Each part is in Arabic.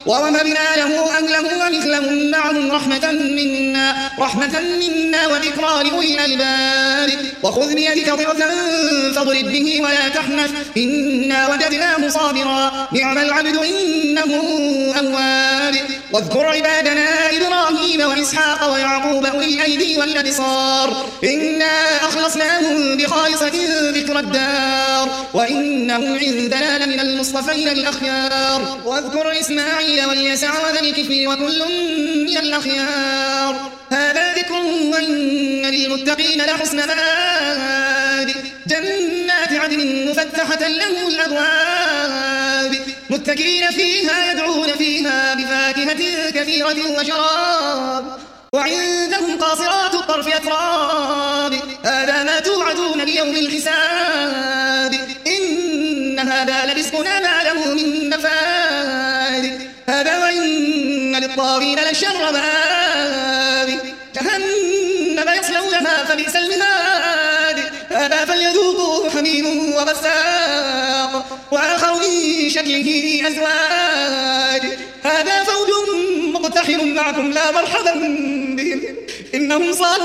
ووهبنا له أهله ومثلهم معهم رحمة منا وذكرى لأولي الألباب وخذ بيدك ضغثا فاضرب به ولا تحنث إنا وجدناه صابرا نعم العبد إنه أواب واذكر عبادنا إبراهيم وإسحاق ويعقوب أولي الأيدي والأبصار إنا أخلصناهم بخالصة ذكر الدار وإنهم عندنا لمن المصطفين الأخيار واذكر إسماعيل واليسع وذا الكفل وكل من الأخيار هذا ذكر وإن للمتقين لحسن مآب جنات عدن مفتحة لهم الأبواب متكئين فيها يدعون فيها بفاكهة كثيرة وشراب وعندهم قاصرات الطرف أتراب هذا ما توعدون ليوم الحساب إن هذا لرزقنا ما له من نفاد هذا وإن للطاغين لشر مآب جهنم يصلونها فبئس المهاد هذا فليذوقوه حميم وغساق وآخر من شكله أزواج هذا فوج مقتحم معكم لا مرحبا بهم إنهم صالوا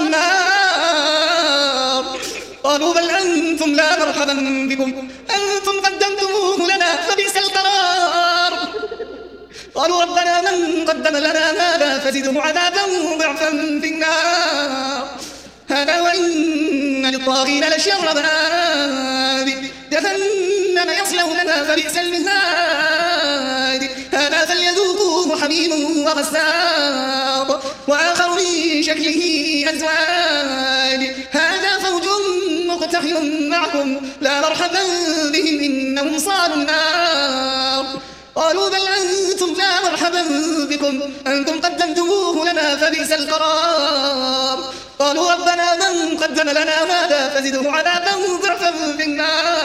النار قالوا بل أنتم لا مرحبا بكم أنتم قدمتموه لنا فبئس القرار قالوا ربنا من قدم لنا هذا فزده عذابا ضعفا في النار هذا وإن للطاغين لشر مآب جهنم يصلونها فبئس المهاد هذا فليذوقوه حميم وغساق وآخر من شكله أزواج هذا فوج مقتحم معكم لا مرحبا بهم إنهم صالوا النار قالوا بل أنتم لا مرحبا بكم أنتم قدمتموه لنا فبئس القرار قالوا ربنا من قدم لنا هذا فزده عذابا ضعفا في النار